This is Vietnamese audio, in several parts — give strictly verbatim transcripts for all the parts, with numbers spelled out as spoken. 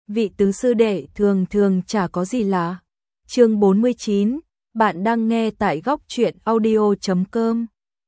vị tứ sư đệ thường thường chả có gì lạ. Chương bốn mươi chín, bạn đang nghe tại góc truyện audio chấm com.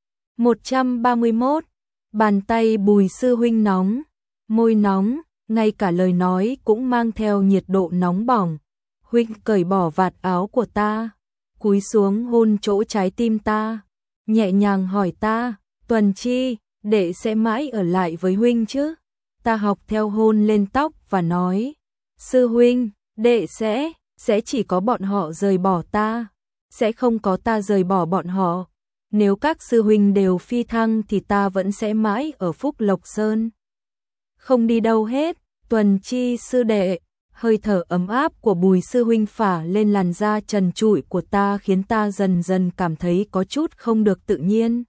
một trăm ba mươi mốt, bàn tay Bùi sư huynh nóng, môi nóng, ngay cả lời nói cũng mang theo nhiệt độ nóng bỏng. Huynh cởi bỏ vạt áo của ta, cúi xuống hôn chỗ trái tim ta, nhẹ nhàng hỏi ta, Tuần Chi, đệ sẽ mãi ở lại với huynh chứ? Ta học theo hôn lên tóc và nói, sư huynh, đệ sẽ, sẽ chỉ có bọn họ rời bỏ ta, sẽ không có ta rời bỏ bọn họ. Nếu các sư huynh đều phi thăng thì ta vẫn sẽ mãi ở Phúc Lộc Sơn, không đi đâu hết. Tuần Chi sư đệ, hơi thở ấm áp của Bùi sư huynh phả lên làn da trần trụi của ta khiến ta dần dần cảm thấy có chút không được tự nhiên.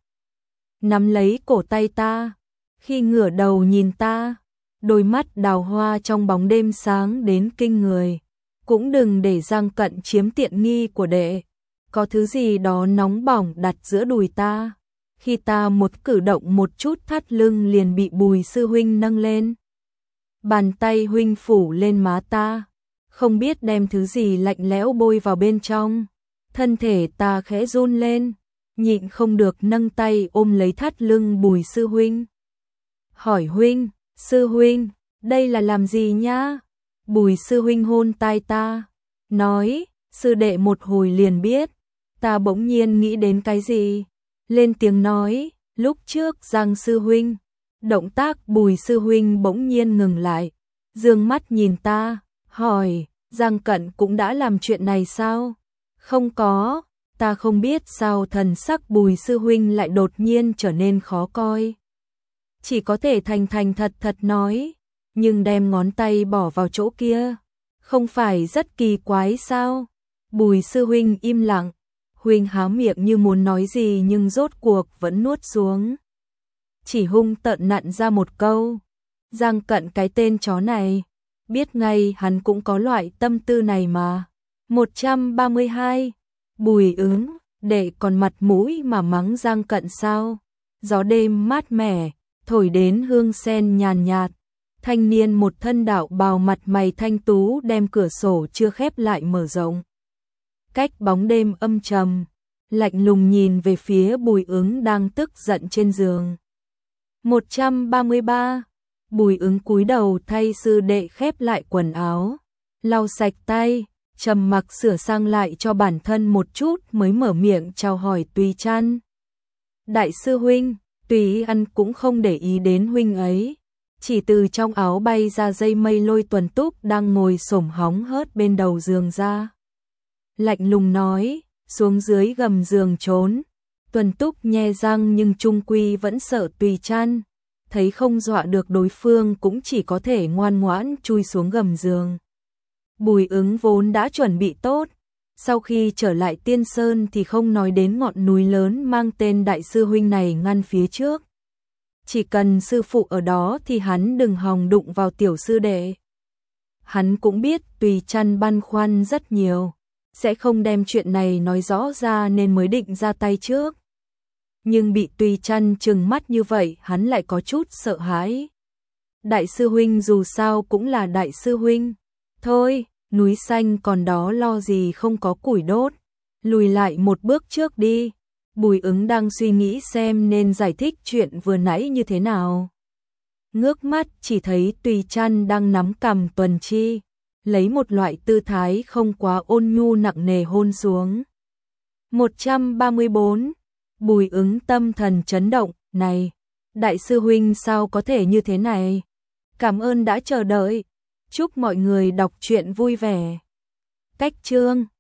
Nắm lấy cổ tay ta, khi ngửa đầu nhìn ta, đôi mắt đào hoa trong bóng đêm sáng đến kinh người. Cũng đừng để Giang Cận chiếm tiện nghi của đệ. Có thứ gì đó nóng bỏng đặt giữa đùi ta. Khi ta một cử động một chút thắt lưng liền bị Bùi sư huynh nâng lên. Bàn tay huynh phủ lên má ta, không biết đem thứ gì lạnh lẽo bôi vào bên trong. Thân thể ta khẽ run lên, nhịn không được nâng tay ôm lấy thắt lưng Bùi sư huynh. Hỏi huynh, sư huynh, đây là làm gì nhá? Bùi sư huynh hôn tai ta, nói, sư đệ một hồi liền biết. Ta bỗng nhiên nghĩ đến cái gì, lên tiếng nói, lúc trước Giang sư huynh. Động tác Bùi sư huynh bỗng nhiên ngừng lại, dương mắt nhìn ta, hỏi, Giang Cận cũng đã làm chuyện này sao? Không có. Ta không biết sao thần sắc Bùi sư huynh lại đột nhiên trở nên khó coi. Chỉ có thể thành thành thật thật nói, nhưng đem ngón tay bỏ vào chỗ kia, không phải rất kỳ quái sao? Bùi sư huynh im lặng, huynh há miệng như muốn nói gì nhưng rốt cuộc vẫn nuốt xuống. Chỉ hung tợn nặn ra một câu, Giang Cận cái tên chó này, biết ngay hắn cũng có loại tâm tư này mà. một trăm ba mươi hai, Bùi ứng, đệ còn mặt mũi mà mắng Giang Cận sao? Gió đêm mát mẻ, thổi đến hương sen nhàn nhạt. Thanh niên một thân đạo bào mặt mày thanh tú đem cửa sổ chưa khép lại mở rộng. Cách bóng đêm âm trầm, lạnh lùng nhìn về phía Bùi ứng đang tức giận trên giường. một trăm ba mươi ba, Bùi ứng cúi đầu thay sư đệ khép lại quần áo, lau sạch tay, trầm mặc sửa sang lại cho bản thân một chút mới mở miệng chào hỏi Tùy Trăn. Đại sư huynh, Tùy Ăn cũng không để ý đến huynh ấy, chỉ từ trong áo bay ra dây mây lôi Tuần Túc đang ngồi xổm hóng hớt bên đầu giường ra. Lạnh lùng nói, xuống dưới gầm giường trốn. Tuần Túc nhe răng nhưng chung quy vẫn sợ Tùy Trăn, thấy không dọa được đối phương cũng chỉ có thể ngoan ngoãn chui xuống gầm giường. Bùi ứng vốn đã chuẩn bị tốt, sau khi trở lại Tiên Sơn thì không nói đến ngọn núi lớn mang tên đại sư huynh này ngăn phía trước. Chỉ cần sư phụ ở đó thì hắn đừng hòng đụng vào tiểu sư đệ. Hắn cũng biết Tùy Trăn băn khoăn rất nhiều, sẽ không đem chuyện này nói rõ ra nên mới định ra tay trước. Nhưng bị Tùy Trăn trừng mắt như vậy hắn lại có chút sợ hãi. Đại sư huynh dù sao cũng là đại sư huynh. Thôi, núi xanh còn đó lo gì không có củi đốt. Lùi lại một bước trước đi. Bùi ứng đang suy nghĩ xem nên giải thích chuyện vừa nãy như thế nào. Ngước mắt chỉ thấy Tùy Trăn đang nắm cằm Tuần Chi, lấy một loại tư thái không quá ôn nhu nặng nề hôn xuống. một trăm ba mươi bốn, Bùi ứng tâm thần chấn động, này, đại sư huynh sao có thể như thế này? Cảm ơn đã chờ đợi. Chúc mọi người đọc truyện vui vẻ. Cách chương